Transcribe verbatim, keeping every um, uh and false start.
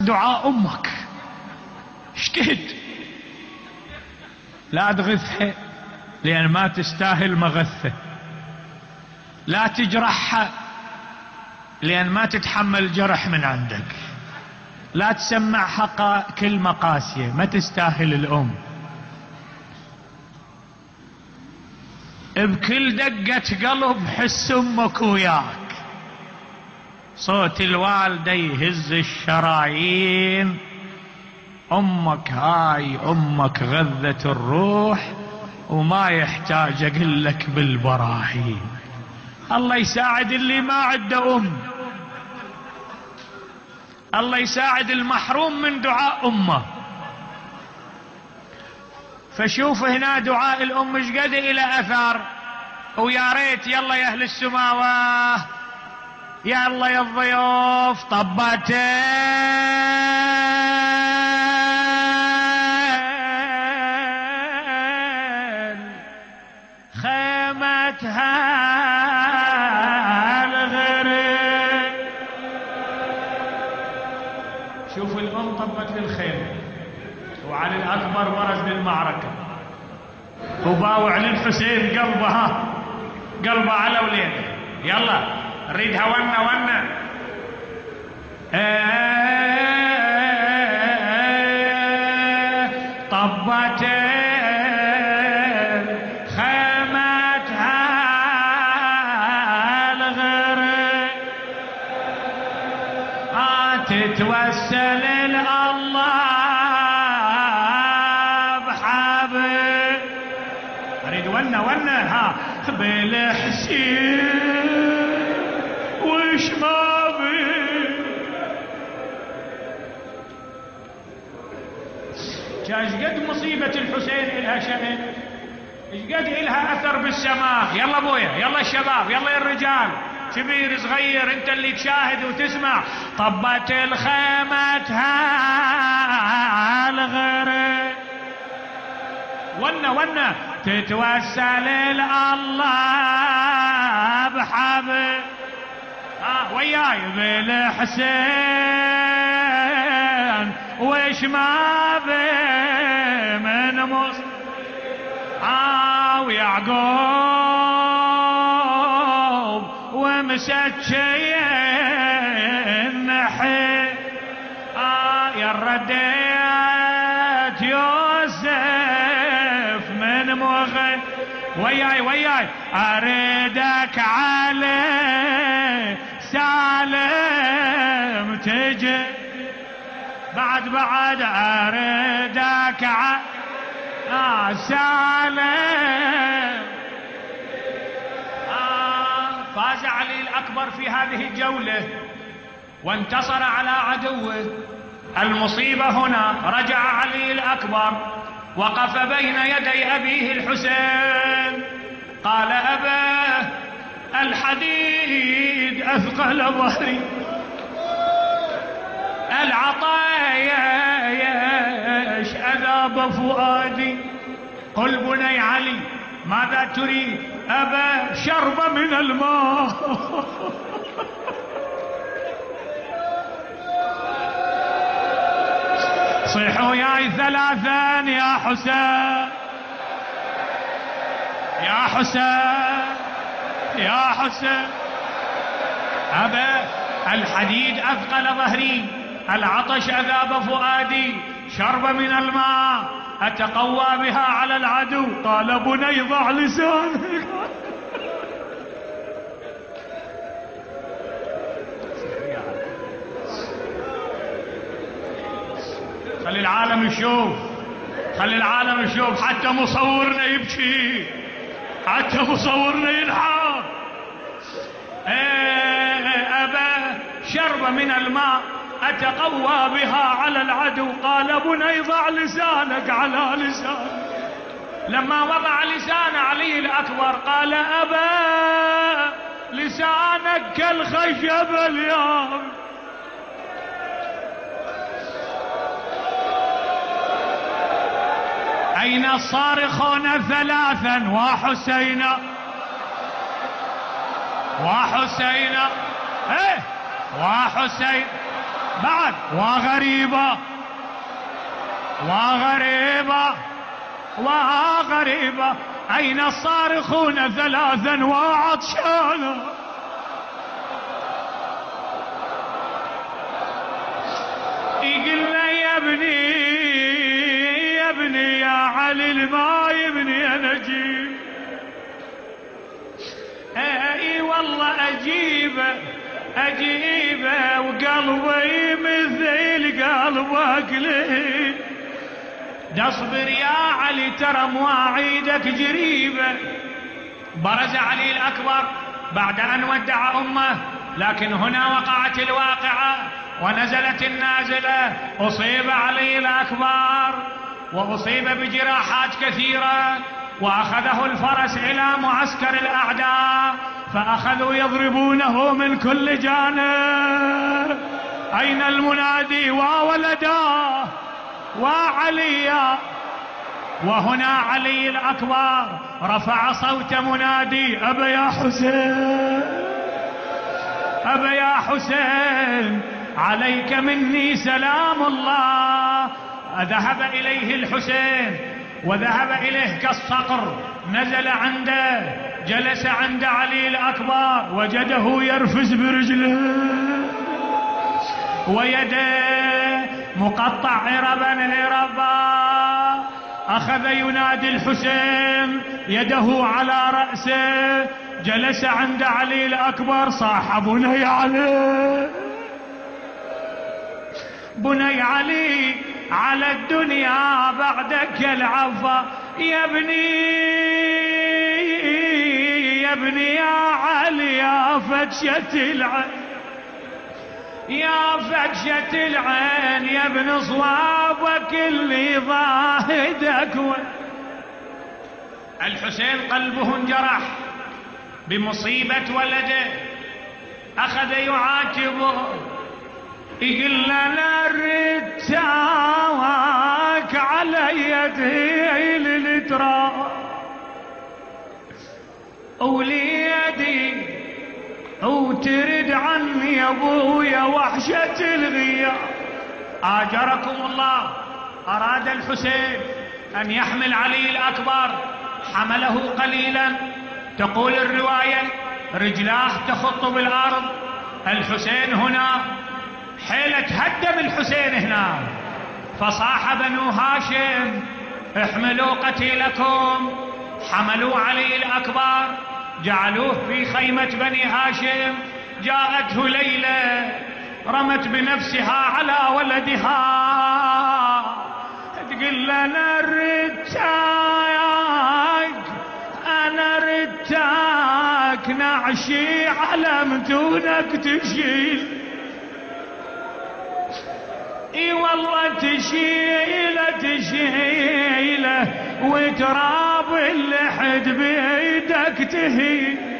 دعاء أمك اشكد، لا تغثها لأن ما تستاهل مغثة، لا تجرحها لأن ما تتحمل جرح من عندك، لا تسمعها كلمة قاسية ما تستاهل الأم. بكل دقة قلب حس أمك وياك، صوت الوالدة يهز الشرايين. أمك هاي أمك غذت الروح وما يحتاج أقول لك بالبراهين. الله يساعد اللي ما عنده أم، الله يساعد المحروم من دعاء أمه. فشوف هنا دعاء الأم ايش قد إلى أثر. ويا ريت يلا يا أهل السماوة، يلا يا الضيوف، طبتين خيمتها الغريب. شوف الأم طبت للخيمة، وعلي الأكبر برز للمعركة، وباوع للحسين قلبه، ها قلبه على وليده، يلا نريدها ونا ونا. طبتين خيمتها الغريب، تتوسل لله بحبل. اريد ونا ونا ها بالحسين وش ما بي. ايش قد مصيبة الحسين إلها شأن، ايش قد إلها أثر بالسماء. يلا ابويا، يلا الشباب، يلا يا الرجال، كبير صغير انت اللي تشاهد وتسمع. طبت الخيمتها الغريب، ونا ونا تتوسل الله بحبل. آه وياي بالحسين وش ما بي من مص. آه ويعقوب ومسكي النحي. آه يا رديت يوسف من مغي. وياي وياي أريدك علي سالم تجي، بعد بعد أريدك علي آه سالم. آه فاز علي الأكبر في هذه الجولة وانتصر على عدوه. المصيبة هنا رجع علي الأكبر، وقف بين يدي أبيه الحسين، قال أباه الحديد أثقل ظهري، العطايش أذاب فؤادي. قل بني علي ماذا تريد؟ أبا شرب من الماء. صيحوا ياي ثلاثا يا حسين، يا حسين، يا حسين. أبا الحديد أثقل ظهري، العطش أذاب فؤادي، شرب من الماء أتقوى بها على العدو. قال بني ضع لسانك. خلي العالم يشوف، خلي العالم يشوف، حتى مصورنا يبكي، حتى مصورنا ينحر. ايه أبا شرب من الماء أتقوى بها على العدو. قال بني ضع لسانك على لسانك. لما وضع لسان علي الأكبر قال أبا لسانك كالخشب اليوم. أين الصارخون ثلاثا وحسين وحسين ايه وحسين بعد وغريبة وغريبة وغريبة أين الصارخون ثلاثا وعطشانا يقلنا يا ابني يا ابني يا علي الماء يبني يا نجيب. اي والله اجيبه اجيبه وقلبي مثل قلبك لي. اصبر يا علي ترى مواعيدك جريبه. برز علي الاكبر بعد ان ودع امه، لكن هنا وقعت الواقعه ونزلت النازله. اصيب علي الاكبر واصيب بجراحات كثيره، واخذه الفرس الى معسكر الاعداء، فاخذوا يضربونه من كل جانب. اين المنادي وولداه وعليا؟ وهنا علي الاكبر رفع صوت منادي: ابا يا حسين ابا يا حسين عليك مني سلام الله. ذهب اليه الحسين وذهب اليه كالصقر، نزل عنده جلس عند علي الاكبر، وجده يرفز برجله ويده مقطع عربا عربا. اخذ ينادي الحسين يده على رأسه، جلس عند علي الاكبر، صاح بني علي بني علي على الدنيا بعدك العفا. يا ابني يا ابني يا علي يا فتشة العين يا فتشة العين يا ابن صوابك اللي ضاهدك. الحسين قلبه انجرح بمصيبة ولده، أخذ يعاتبه يقول لا رتاك على يدي للتراب وليدي وترد عني يا ابويا وحشة الغياب. آجركم الله. أراد الحسين أن يحمل علي الأكبر، حمله قليلا، تقول الرواية رجلاه تخط بالأرض. الحسين هنا حيلة هدم الحسين هنا، فصاح بنو هاشم احملوا قتيلكم. حملوا علي الأكبر جعلوه في خيمة بني هاشم. جاءته ليلى رمت بنفسها على ولدها تقول انا ردتك انا ردتك نعشي على متونك تشيل. اي والله تشيله تشيله وتراب اللحد بيدك تهيل.